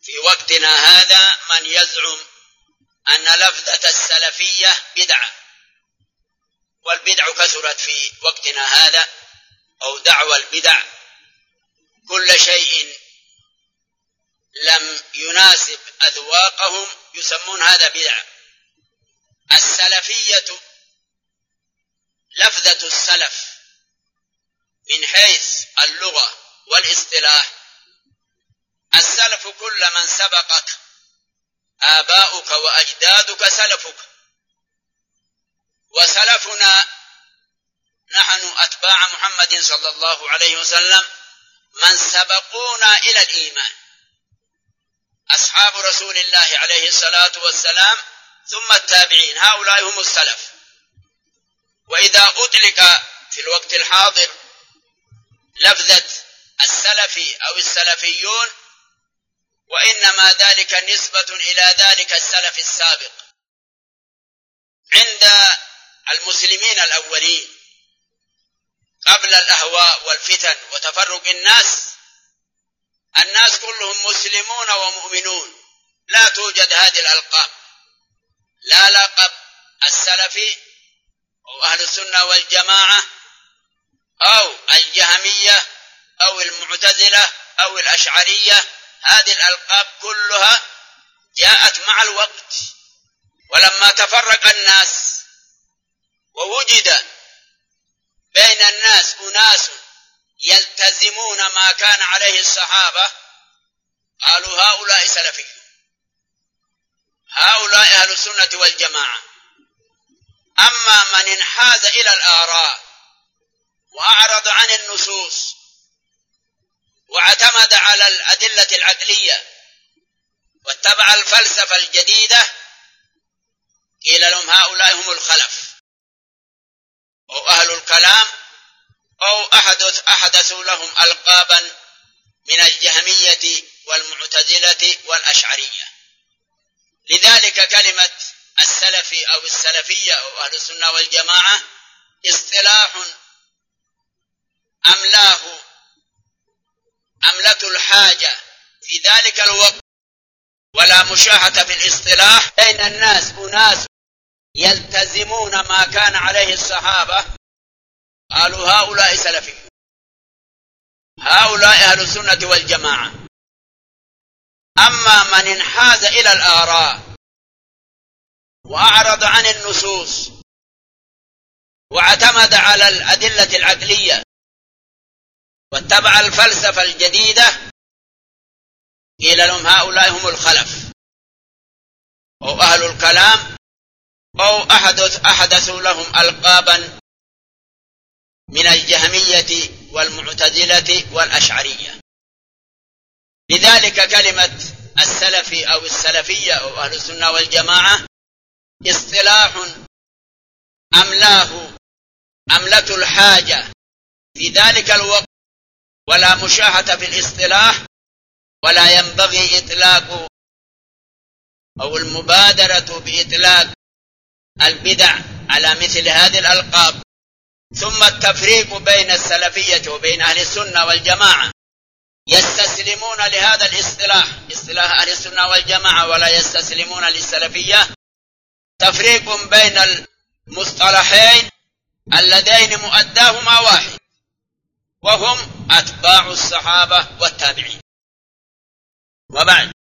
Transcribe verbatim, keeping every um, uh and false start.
في وقتنا هذا من يزعم أن لفظة السلفية بدعة، والبدع كثرت في وقتنا هذا، أو دعوى البدع كل شيء لم يناسب أذواقهم يسمون هذا بدعة. السلفية لفظة السلف من حيث اللغة والاصطلاح، السلف كل من سبقك آباؤك وأجدادك سلفك، وسلفنا نحن أتباع محمد صلى الله عليه وسلم من سبقونا إلى الإيمان، أصحاب رسول الله عليه الصلاة والسلام ثم التابعين، هؤلاء هم السلف. وإذا أطلق في الوقت الحاضر لفظة السلفي أو السلفيون، وإنما ذلك نسبة إلى ذلك السلف السابق. عند المسلمين الأولين قبل الأهواء والفتن وتفرق الناس، الناس كلهم مسلمون ومؤمنون، لا توجد هذه الألقاب، لا لقب السلفي أو أهل السنة والجماعة أو الجهمية أو المعتزلة أو الأشعرية، هذه الألقاب كلها جاءت مع الوقت. ولما تفرق الناس ووجد بين الناس أناس يلتزمون ما كان عليه الصحابة، قالوا هؤلاء سلفيون، هؤلاء أهل السنة والجماعة. أما من انحاز إلى الآراء وأعرض عن النصوص واعتمد على الأدلة العقلية واتبع الفلسفة الجديدة، قيل لهم هؤلاء هم الخلف أو أهل الكلام، أو أحدث أحدثوا لهم ألقابا من الجهمية والمعتزلة والأشعرية. لذلك كلمة السلفي أو السلفية أو أهل السنة والجماعة اصطلاح أملاه أملة الحاجة في ذلك الوقت، ولا مشاحة في الاصطلاح بين الناس أناس يلتزمون ما كان عليه الصحابة، قالوا هؤلاء سلفيون، هؤلاء أهل السنة والجماعة. أما من انحاز إلى الآراء وأعرض عن النصوص واعتمد على الأدلة العقلية واتبع الفلسفة الجديدة، قيل لهم هؤلاء هم الخلف أو أهل الكلام، أو أحدث أحدثوا لهم ألقابا من الجهمية والمعتزلة والأشعرية. لذلك كلمة السلفي أو السلفية أو أهل السنة والجماعة اصطلاح أملاه أملة الحاجة في ذلك الوقت، ولا مشاحة في الاصطلاح، ولا ينبغي إطلاق أو المبادرة بإطلاق البدع على مثل هذه الألقاب. ثم التفريق بين السلفية وبين أهل السنة والجماعة، يستسلمون لهذا الاصطلاح اصطلاح أهل السنة والجماعة ولا يستسلمون للسلفية. تفريق بين المصطلحين اللذين مؤداهما واحد، وهم أتباع الصحابة والتابعين. وبعد